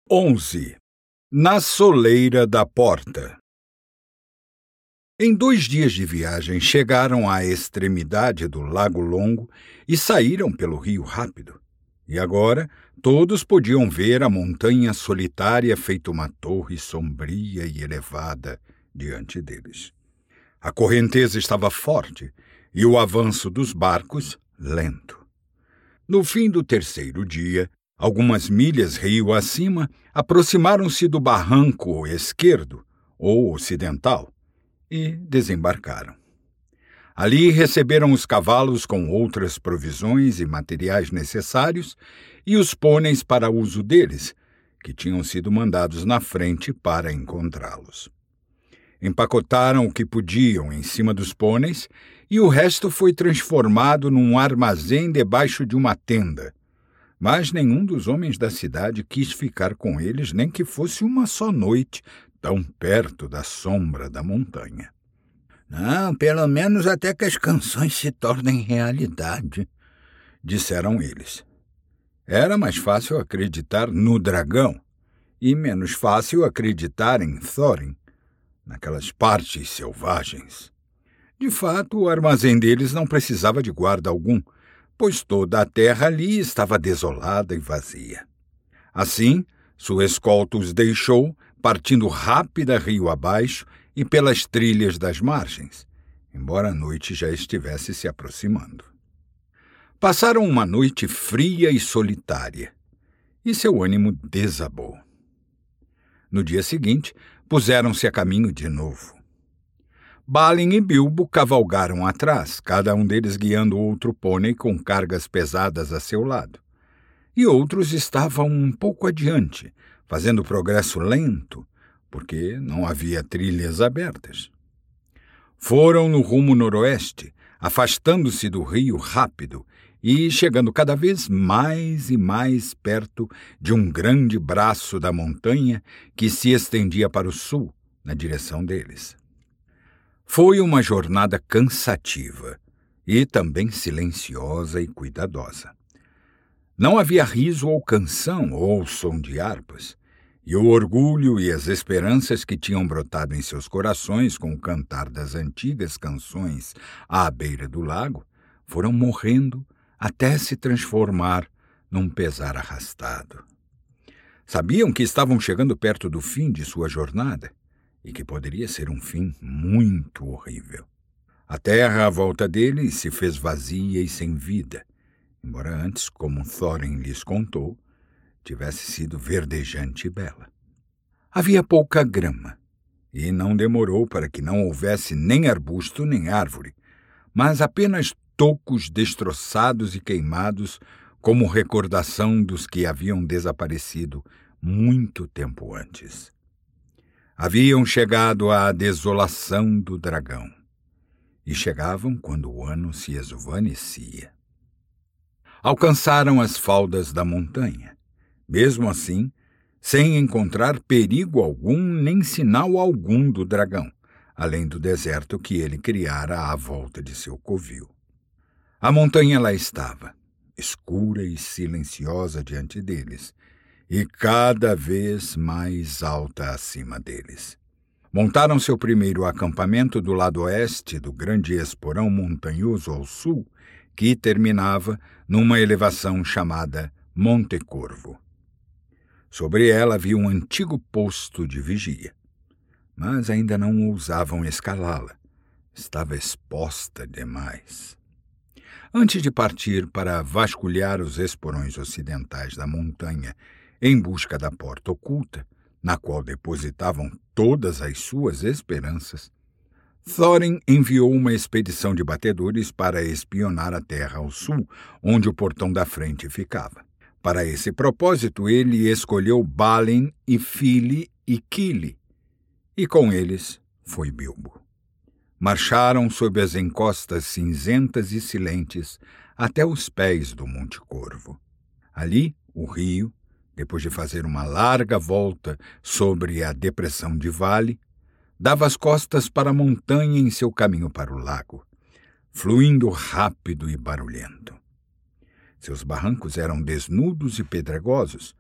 11. Na soleira da porta. Em 2 dias de viagem, chegaram à extremidade do Lago Longo e saíram pelo Rio Rápido. E agora todos podiam ver a montanha solitária feita uma torre sombria e elevada diante deles. A correnteza estava forte e o avanço dos barcos lento. No fim do 3º dia, algumas milhas rio acima, aproximaram-se do barranco esquerdo, ou ocidental, e desembarcaram. Ali receberam os cavalos com outras provisões e materiais necessários e os pôneis para uso deles, que tinham sido mandados na frente para encontrá-los. Empacotaram o que podiam em cima dos pôneis e o resto foi transformado num armazém debaixo de uma tenda. Mas nenhum dos homens da cidade quis ficar com eles, nem que fosse uma só noite, tão perto da sombra da montanha. Não, pelo menos até que as canções se tornem realidade, disseram eles. Era mais fácil acreditar no dragão e menos fácil acreditar em Thorin, naquelas partes selvagens. De fato, o armazém deles não precisava de guarda algum, pois toda a terra ali estava desolada e vazia. Assim, sua escolta os deixou, partindo rápida rio abaixo e pelas trilhas das margens, embora a noite já estivesse se aproximando. Passaram uma noite fria e solitária, e seu ânimo desabou. No dia seguinte, puseram-se a caminho de novo. Balin e Bilbo cavalgaram atrás, cada um deles guiando outro pônei com cargas pesadas a seu lado. E outros estavam um pouco adiante, fazendo progresso lento, porque não havia trilhas abertas. Foram no rumo noroeste, afastando-se do rio rápido e chegando cada vez mais e mais perto de um grande braço da montanha que se estendia para o sul, na direção deles. Foi uma jornada cansativa e também silenciosa e cuidadosa. Não havia riso ou canção ou som de harpas, e o orgulho e as esperanças que tinham brotado em seus corações com o cantar das antigas canções à beira do lago foram morrendo até se transformar num pesar arrastado. Sabiam que estavam chegando perto do fim de sua jornada, e que poderia ser um fim muito horrível. A terra à volta deles se fez vazia e sem vida, embora antes, como Thorin lhes contou, tivesse sido verdejante e bela. Havia pouca grama, e não demorou para que não houvesse nem arbusto nem árvore, mas apenas tocos destroçados e queimados como recordação dos que haviam desaparecido muito tempo antes. Haviam chegado à desolação do dragão, e chegavam quando o ano se esvanecia. Alcançaram as faldas da montanha, mesmo assim, sem encontrar perigo algum nem sinal algum do dragão, além do deserto que ele criara à volta de seu covil. A montanha lá estava, escura e silenciosa diante deles, e cada vez mais alta acima deles. Montaram seu primeiro acampamento do lado oeste do grande esporão montanhoso ao sul, que terminava numa elevação chamada Monte Corvo. Sobre ela havia um antigo posto de vigia, mas ainda não ousavam escalá-la. Estava exposta demais. Antes de partir para vasculhar os esporões ocidentais da montanha em busca da porta oculta, na qual depositavam todas as suas esperanças, Thorin enviou uma expedição de batedores para espionar a terra ao sul, onde o portão da frente ficava. Para esse propósito, ele escolheu Balin e Fili e Kili, e com eles foi Bilbo. Marcharam sob as encostas cinzentas e silentes até os pés do Monte Corvo. Ali, o rio, depois de fazer uma larga volta sobre a depressão de vale, dava as costas para a montanha em seu caminho para o lago, fluindo rápido e barulhento. Seus barrancos eram desnudos e pedregosos,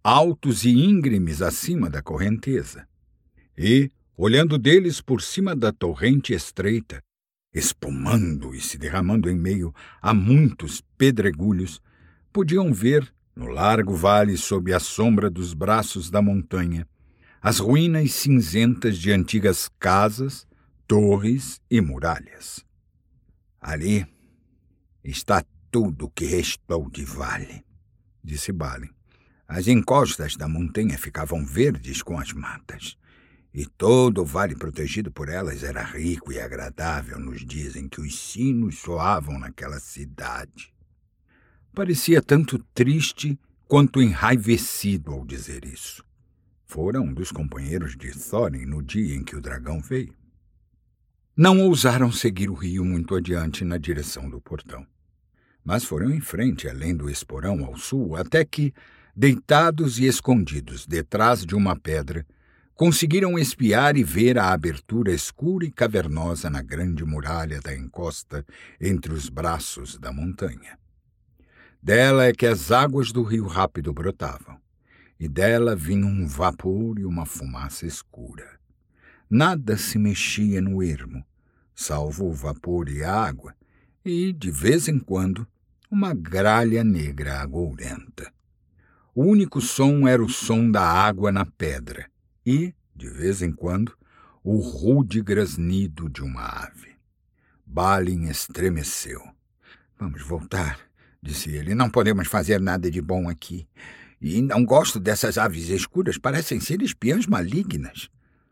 altos e íngremes acima da correnteza. E, olhando deles por cima da torrente estreita, espumando e se derramando em meio a muitos pedregulhos, podiam ver, no largo vale sob a sombra dos braços da montanha, as ruínas cinzentas de antigas casas, torres e muralhas. Ali está tudo o que restou de vale, disse Balin. As encostas da montanha ficavam verdes com as matas, e todo o vale protegido por elas era rico e agradável nos dias em que os sinos soavam naquela cidade. Parecia tanto triste quanto enraivecido ao dizer isso. Fora um dos companheiros de Thorin no dia em que o dragão veio. Não ousaram seguir o rio muito adiante na direção do portão, mas foram em frente, além do esporão ao sul, até que, deitados e escondidos detrás de uma pedra, conseguiram espiar e ver a abertura escura e cavernosa na grande muralha da encosta entre os braços da montanha. Dela é que as águas do rio rápido brotavam, e dela vinha um vapor e uma fumaça escura. Nada se mexia no ermo, salvo o vapor e a água, e, de vez em quando, uma gralha negra agourenta. O único som era o som da água na pedra e, de vez em quando, o rude grasnido de uma ave. Balin estremeceu. Vamos voltar, disse ele. Não podemos fazer nada de bom aqui. E não gosto dessas aves escuras, parecem ser espiãs malignas.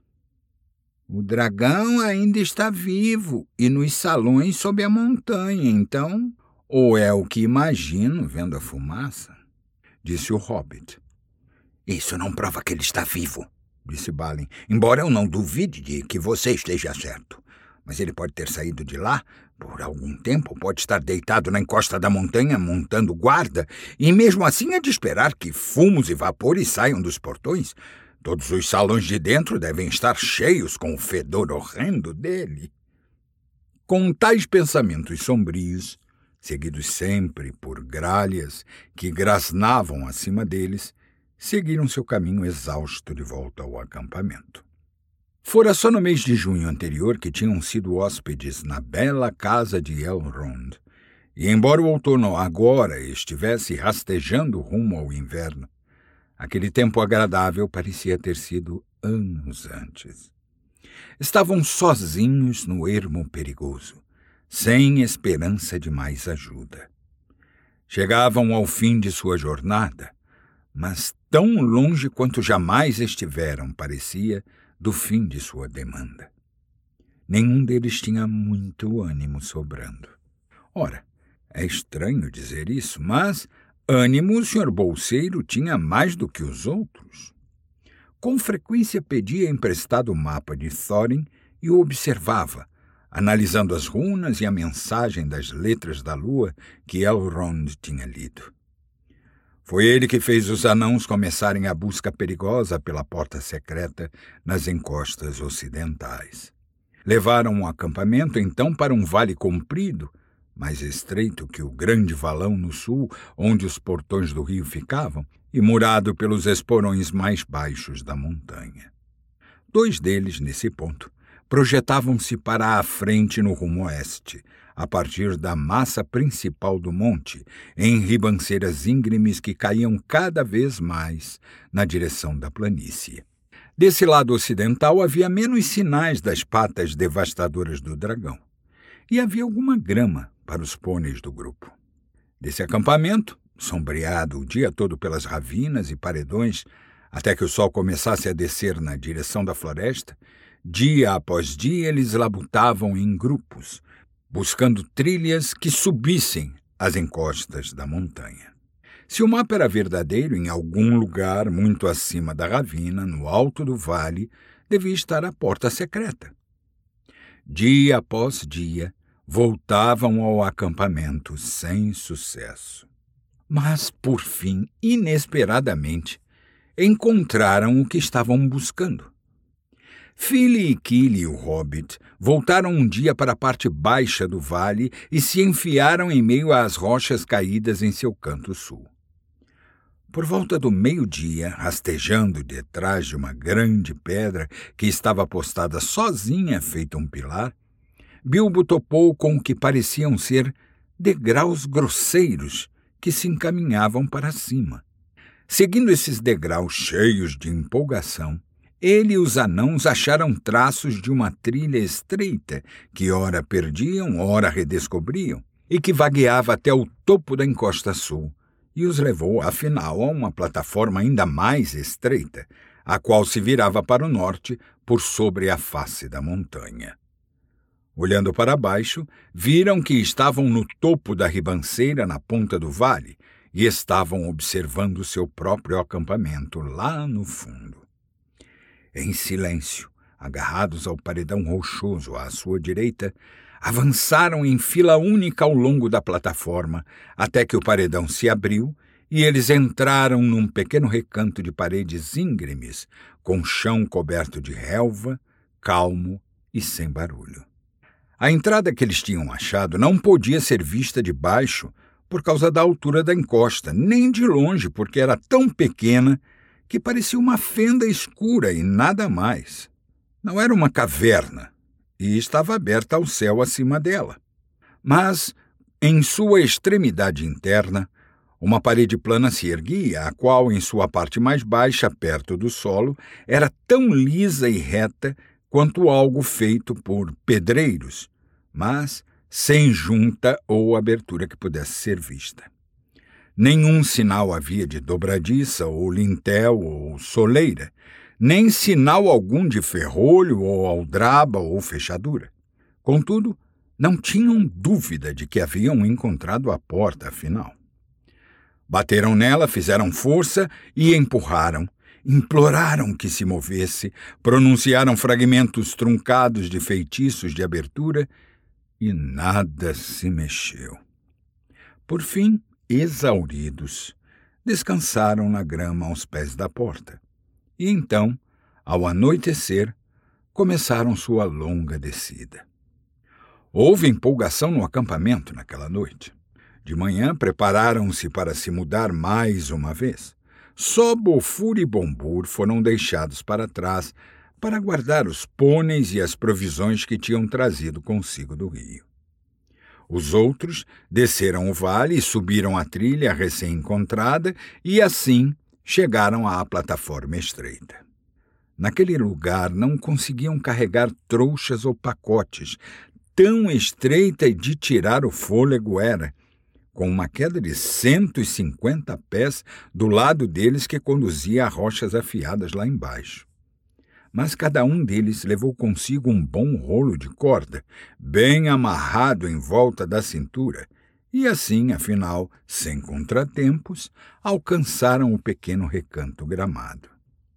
O dragão ainda está vivo e nos salões sob a montanha, então, ou é o que imagino vendo a fumaça, disse o hobbit. Isso não prova que ele está vivo, disse Balin, embora eu não duvide de que você esteja certo. Mas ele pode ter saído de lá por algum tempo, pode estar deitado na encosta da montanha montando guarda, e mesmo assim é de esperar que fumos e vapores saiam dos portões. Todos os salões de dentro devem estar cheios com o fedor horrendo dele. Com tais pensamentos sombrios, seguidos sempre por gralhas que grasnavam acima deles, seguiram seu caminho exausto de volta ao acampamento. Fora só no mês de junho anterior que tinham sido hóspedes na bela casa de Elrond, e embora o outono agora estivesse rastejando rumo ao inverno, aquele tempo agradável parecia ter sido anos antes. Estavam sozinhos no ermo perigoso, sem esperança de mais ajuda. Chegavam ao fim de sua jornada, mas tão longe quanto jamais estiveram, parecia, do fim de sua demanda. Nenhum deles tinha muito ânimo sobrando. Ora, é estranho dizer isso, mas ânimo o Sr. Bolseiro tinha mais do que os outros. Com frequência pedia emprestado o mapa de Thorin e o observava, analisando as runas e a mensagem das letras da lua que Elrond tinha lido. Foi ele que fez os anãos começarem a busca perigosa pela porta secreta nas encostas ocidentais. Levaram o acampamento então para um vale comprido, mais estreito que o grande valão no sul, onde os portões do rio ficavam, e murado pelos esporões mais baixos da montanha. 2 deles, nesse ponto, projetavam-se para a frente no rumo oeste, a partir da massa principal do monte, em ribanceiras íngremes que caíam cada vez mais na direção da planície. Desse lado ocidental havia menos sinais das patas devastadoras do dragão, e havia alguma grama para os pôneis do grupo. Desse acampamento, sombreado o dia todo pelas ravinas e paredões, até que o sol começasse a descer na direção da floresta, dia após dia eles labutavam em grupos, buscando trilhas que subissem as encostas da montanha. Se o mapa era verdadeiro, em algum lugar muito acima da ravina, no alto do vale, devia estar a porta secreta. Dia após dia, voltavam ao acampamento sem sucesso. Mas, por fim, inesperadamente, encontraram o que estavam buscando. Fili e Kili, o hobbit, voltaram um dia para a parte baixa do vale e se enfiaram em meio às rochas caídas em seu canto sul. Por volta do meio-dia, rastejando detrás de uma grande pedra que estava postada sozinha, feita um pilar, Bilbo topou com o que pareciam ser degraus grosseiros que se encaminhavam para cima. Seguindo esses degraus cheios de empolgação, ele e os anãos acharam traços de uma trilha estreita que ora perdiam, ora redescobriam, e que vagueava até o topo da encosta sul, e os levou, afinal, a uma plataforma ainda mais estreita, a qual se virava para o norte por sobre a face da montanha. Olhando para baixo, viram que estavam no topo da ribanceira na ponta do vale e estavam observando seu próprio acampamento lá no fundo. Em silêncio, agarrados ao paredão rochoso à sua direita, avançaram em fila única ao longo da plataforma, até que o paredão se abriu e eles entraram num pequeno recanto de paredes íngremes, com chão coberto de relva, calmo e sem barulho. A entrada que eles tinham achado não podia ser vista de baixo por causa da altura da encosta, nem de longe, porque era tão pequena que parecia uma fenda escura e nada mais. Não era uma caverna, e estava aberta ao céu acima dela. Mas, em sua extremidade interna, uma parede plana se erguia, a qual, em sua parte mais baixa, perto do solo, era tão lisa e reta quanto algo feito por pedreiros, mas sem junta ou abertura que pudesse ser vista. Nenhum sinal havia de dobradiça, ou lintel, ou soleira, nem sinal algum de ferrolho, ou aldraba, ou fechadura. Contudo, não tinham dúvida de que haviam encontrado a porta, afinal. Bateram nela, fizeram força e empurraram. Imploraram que se movesse, pronunciaram fragmentos truncados de feitiços de abertura e nada se mexeu. Por fim, exauridos, descansaram na grama aos pés da porta. E então, ao anoitecer, começaram sua longa descida. Houve empolgação no acampamento naquela noite. De manhã prepararam-se para se mudar mais uma vez. Só Bofur e Bombur foram deixados para trás para guardar os pôneis e as provisões que tinham trazido consigo do rio. Os outros desceram o vale e subiram a trilha recém-encontrada e, assim, chegaram à plataforma estreita. Naquele lugar não conseguiam carregar trouxas ou pacotes, tão estreita e de tirar o fôlego era, com uma queda de 150 pés do lado deles que conduzia a rochas afiadas lá embaixo. Mas cada um deles levou consigo um bom rolo de corda, bem amarrado em volta da cintura, e assim, afinal, sem contratempos, alcançaram o pequeno recanto gramado.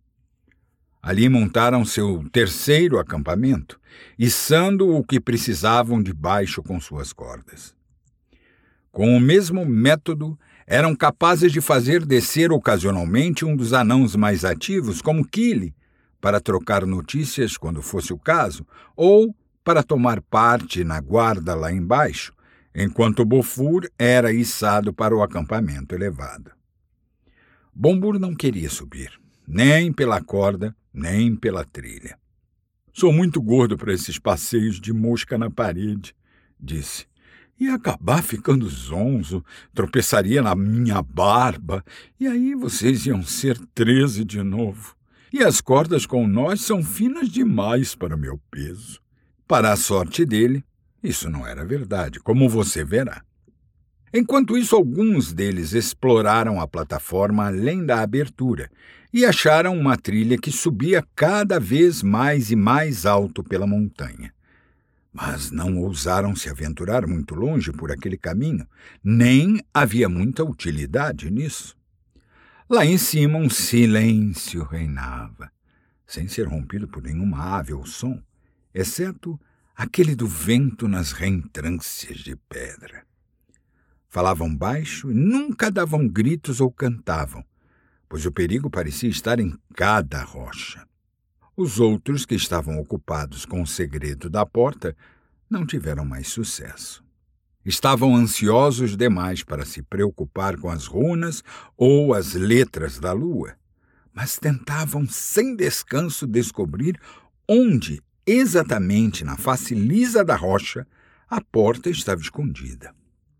Ali montaram seu terceiro acampamento, içando o que precisavam de baixo com suas cordas. Com o mesmo método, eram capazes de fazer descer ocasionalmente um dos anãos mais ativos, como Kili, para trocar notícias quando fosse o caso, ou para tomar parte na guarda lá embaixo, enquanto Bofur era içado para o acampamento elevado. Bombur não queria subir, nem pela corda, nem pela trilha. "Sou muito gordo para esses passeios de mosca na parede", disse. "Ia acabar ficando zonzo, tropeçaria na minha barba, e aí vocês iam ser 13 de novo. E as cordas com nós são finas demais para o meu peso." Para a sorte dele, isso não era verdade, como você verá. Enquanto isso, alguns deles exploraram a plataforma além da abertura e acharam uma trilha que subia cada vez mais e mais alto pela montanha. Mas não ousaram se aventurar muito longe por aquele caminho, nem havia muita utilidade nisso. Lá em cima um silêncio reinava, sem ser rompido por nenhuma ave ou som, exceto aquele do vento nas reentrâncias de pedra. Falavam baixo e nunca davam gritos ou cantavam, pois o perigo parecia estar em cada rocha. Os outros, que estavam ocupados com o segredo da porta, não tiveram mais sucesso. estavam ansiosos demais para se preocupar com as runas ou as letras da lua, mas tentavam sem descanso descobrir onde, exatamente na face lisa da rocha, a porta estava escondida.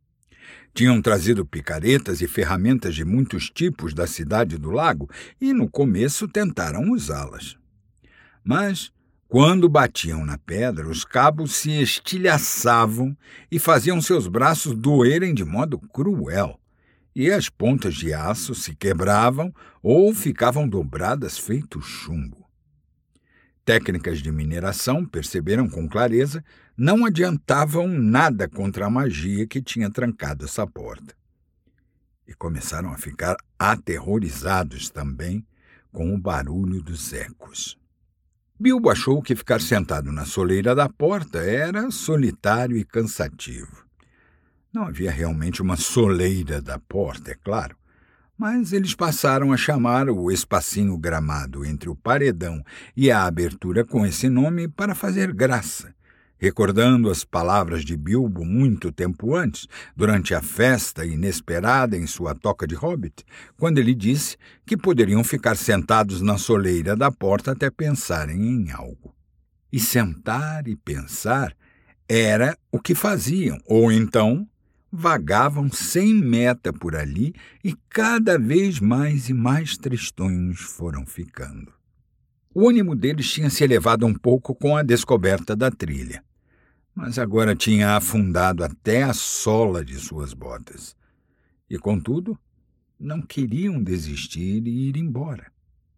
Tinham trazido picaretas e ferramentas de muitos tipos da cidade do lago e, no começo, tentaram usá-las. Mas, quando batiam na pedra, os cabos se estilhaçavam e faziam seus braços doerem de modo cruel, e as pontas de aço se quebravam ou ficavam dobradas feito chumbo. Técnicas de mineração, perceberam com clareza, não adiantavam nada contra a magia que tinha trancado essa porta. E começaram a ficar aterrorizados também com o barulho dos ecos. Bilbo achou que ficar sentado na soleira da porta era solitário e cansativo. Não havia realmente uma soleira da porta, é claro, mas eles passaram a chamar o espacinho gramado entre o paredão e a abertura com esse nome para fazer graça, recordando as palavras de Bilbo muito tempo antes, durante a festa inesperada em sua toca de hobbit, quando ele disse que poderiam ficar sentados na soleira da porta até pensarem em algo. E sentar e pensar era o que faziam, ou então vagavam sem meta por ali e cada vez mais e mais tristonhos foram ficando. O ânimo deles tinha se elevado um pouco com a descoberta da trilha, mas agora tinha afundado até a sola de suas botas. E, contudo, não queriam desistir e ir embora.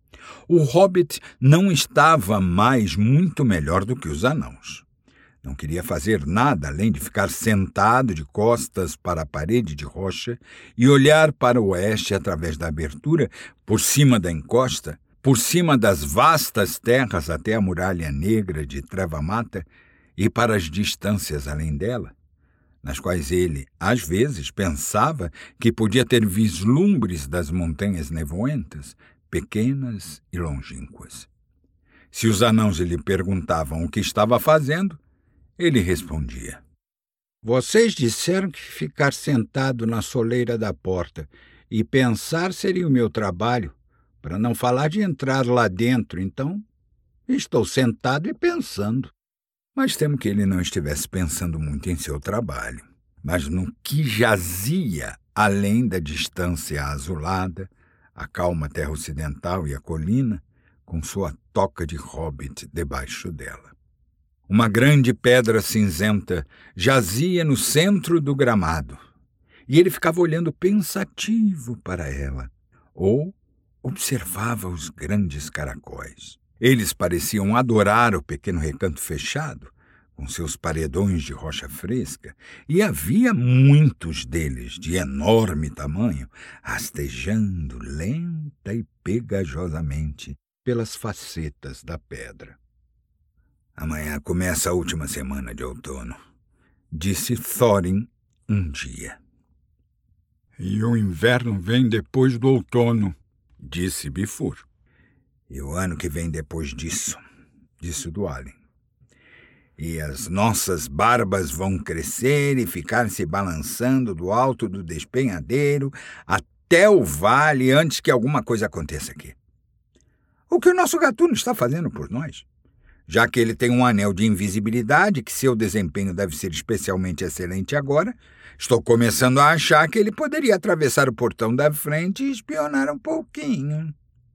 O hobbit não estava mais muito melhor do que os anãos. Não queria fazer nada além de ficar sentado de costas para a parede de rocha e olhar para o oeste através da abertura, por cima da encosta, por cima das vastas terras até a muralha negra de Treva-mata e para as distâncias além dela, nas quais ele, às vezes, pensava que podia ter vislumbres das montanhas nevoentas, pequenas e longínquas. Se os anãos lhe perguntavam o que estava fazendo, ele respondia: "Vocês disseram que ficar sentado na soleira da porta e pensar seria o meu trabalho, para não falar de entrar lá dentro, então estou sentado e pensando." Mas temo que ele não estivesse pensando muito em seu trabalho, mas no que jazia além da distância azulada, a calma terra ocidental e a colina, com sua toca de hobbit debaixo dela. Uma grande pedra cinzenta jazia no centro do gramado, e ele ficava olhando pensativo para ela, ou observava os grandes caracóis. Eles pareciam adorar o pequeno recanto fechado, com seus paredões de rocha fresca, e havia muitos deles, de enorme tamanho, rastejando lenta e pegajosamente pelas facetas da pedra. "Amanhã começa a última semana de outono", disse Thorin um dia. "E o inverno vem depois do outono", disse Bifur. "E o ano que vem depois disso", disse Dwalin. "E as nossas barbas vão crescer e ficar se balançando do alto do despenhadeiro até o vale antes que alguma coisa aconteça aqui. O que o nosso gatuno está fazendo por nós? Já que ele tem um anel de invisibilidade, que seu desempenho deve ser especialmente excelente agora, estou começando a achar que ele poderia atravessar o portão da frente e espionar um pouquinho."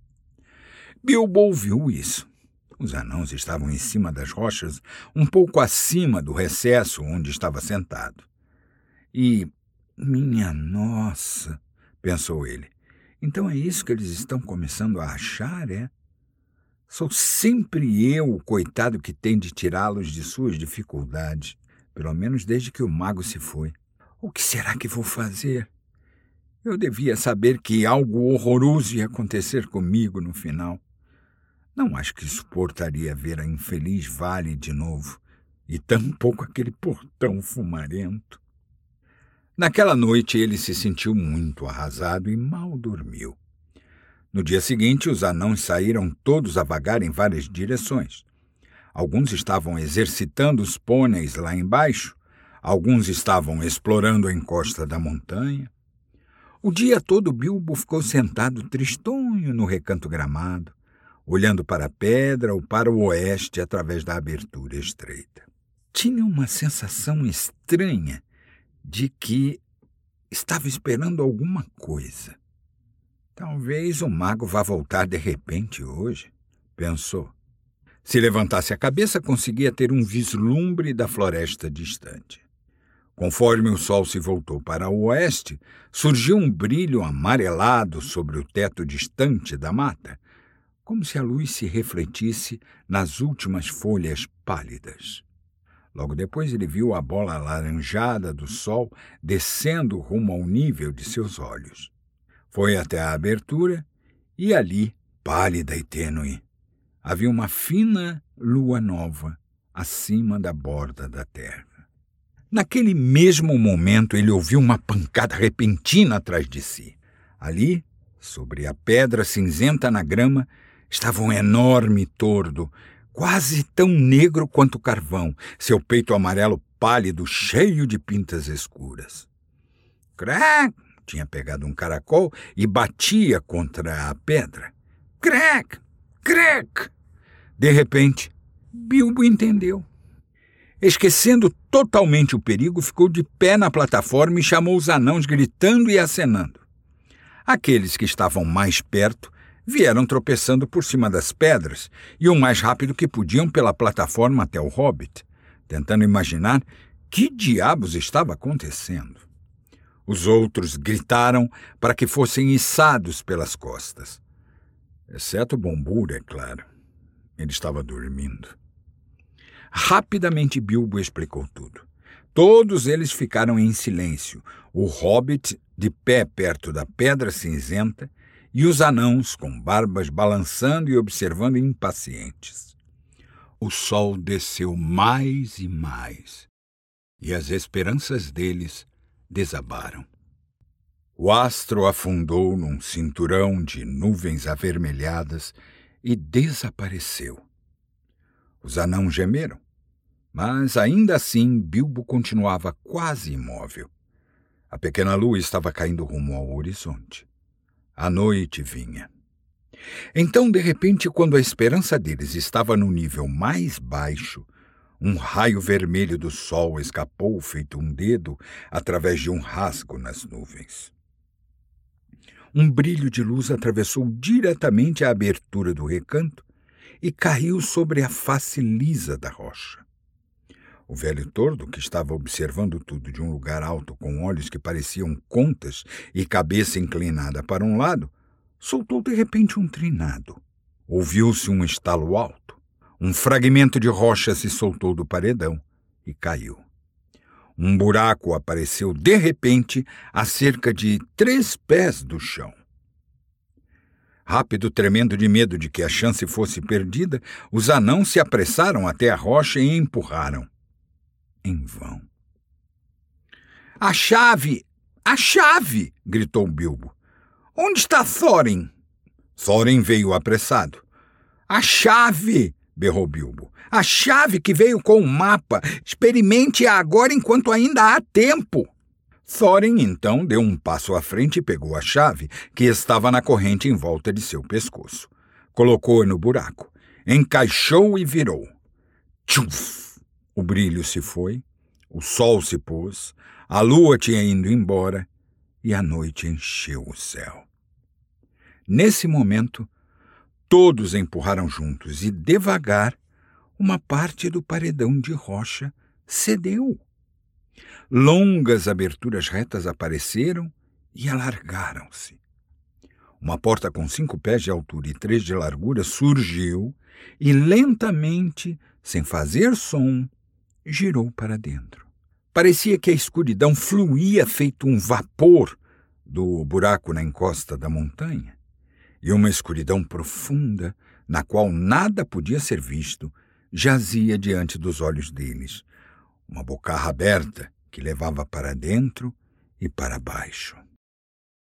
Bilbo ouviu isso. Os anãos estavam em cima das rochas, um pouco acima do recesso onde estava sentado. E, minha nossa, pensou ele, então é isso que eles estão começando a achar, é? Sou sempre eu o coitado que tem de tirá-los de suas dificuldades, pelo menos desde que o mago se foi. O que será que vou fazer? Eu devia saber que algo horroroso ia acontecer comigo no final. Não acho que suportaria ver a infeliz vale de novo, e tampouco aquele portão fumarento. Naquela noite ele se sentiu muito arrasado e mal dormiu. No dia seguinte, os anões saíram todos a vagar em várias direções. Alguns estavam exercitando os pôneis lá embaixo, Alguns estavam explorando a encosta da montanha. O dia todo Bilbo ficou sentado tristonho no recanto gramado, olhando para a pedra ou para o oeste através da abertura estreita. Tinha uma sensação estranha de que estava esperando alguma coisa. Talvez o mago vá voltar de repente hoje, pensou. Se levantasse a cabeça, conseguia ter um vislumbre da floresta distante. Conforme o sol se voltou para o oeste, surgiu um brilho amarelado sobre o teto distante da mata, como se a luz se refletisse nas últimas folhas pálidas. Logo depois ele viu a bola alaranjada do sol descendo rumo ao nível de seus olhos. Foi até a abertura e ali, pálida e tênue, havia uma fina lua nova acima da borda da terra. Naquele mesmo momento ele ouviu uma pancada repentina atrás de si. Ali, sobre a pedra cinzenta na grama, estava um enorme tordo, quase tão negro quanto carvão, seu peito amarelo pálido, cheio de pintas escuras. Crack! Tinha pegado um caracol e batia contra a pedra. Crack! Crack! De repente, Bilbo entendeu. Esquecendo totalmente o perigo, ficou de pé na plataforma e chamou os anãos gritando e acenando. Aqueles que estavam mais perto vieram tropeçando por cima das pedras e o mais rápido que podiam pela plataforma até o Hobbit, tentando imaginar que diabos estava acontecendo. Os outros gritaram para que fossem içados pelas costas. Exceto Bombur, é claro. Ele estava dormindo. Rapidamente Bilbo explicou tudo. Todos eles ficaram em silêncio, o Hobbit de pé perto da pedra cinzenta e os anãos com barbas balançando e observando impacientes. O sol desceu mais e mais, e as esperanças deles desabaram. O astro afundou num cinturão de nuvens avermelhadas e desapareceu. Os anãos gemeram, mas ainda assim Bilbo continuava quase imóvel. A pequena lua estava caindo rumo ao horizonte. A noite vinha. Então, de repente, quando a esperança deles estava no nível mais baixo, um raio vermelho do sol escapou feito um dedo através de um rasgo nas nuvens. Um brilho de luz atravessou diretamente a abertura do recanto e caiu sobre a face lisa da rocha. O velho tordo, que estava observando tudo de um lugar alto com olhos que pareciam contas e cabeça inclinada para um lado, soltou de repente um trinado. Ouviu-se um estalo alto. Um fragmento de rocha se soltou do paredão e caiu. Um buraco apareceu de repente a cerca de 3 pés do chão. Rápido, tremendo de medo de que a chance fosse perdida, os anãos se apressaram até a rocha e empurraram. Em vão. A chave! A chave! Gritou Bilbo. Onde está Thorin? Thorin veio apressado. A chave! Berrou Bilbo. A chave que veio com o mapa. Experimente-a agora enquanto ainda há tempo. Thorin, então, deu um passo à frente e pegou a chave, que estava na corrente em volta de seu pescoço. Colocou-a no buraco. Encaixou e virou. Tchuf! O brilho se foi, o sol se pôs, a lua tinha ido embora e a noite encheu o céu. Nesse momento, todos empurraram juntos e, devagar, uma parte do paredão de rocha cedeu. Longas aberturas retas apareceram e alargaram-se. Uma porta com 5 pés de altura e 3 de largura surgiu e, lentamente, sem fazer som, girou para dentro. Parecia que a escuridão fluía feito um vapor do buraco na encosta da montanha, e uma escuridão profunda, na qual nada podia ser visto, jazia diante dos olhos deles, uma bocarra aberta que levava para dentro e para baixo.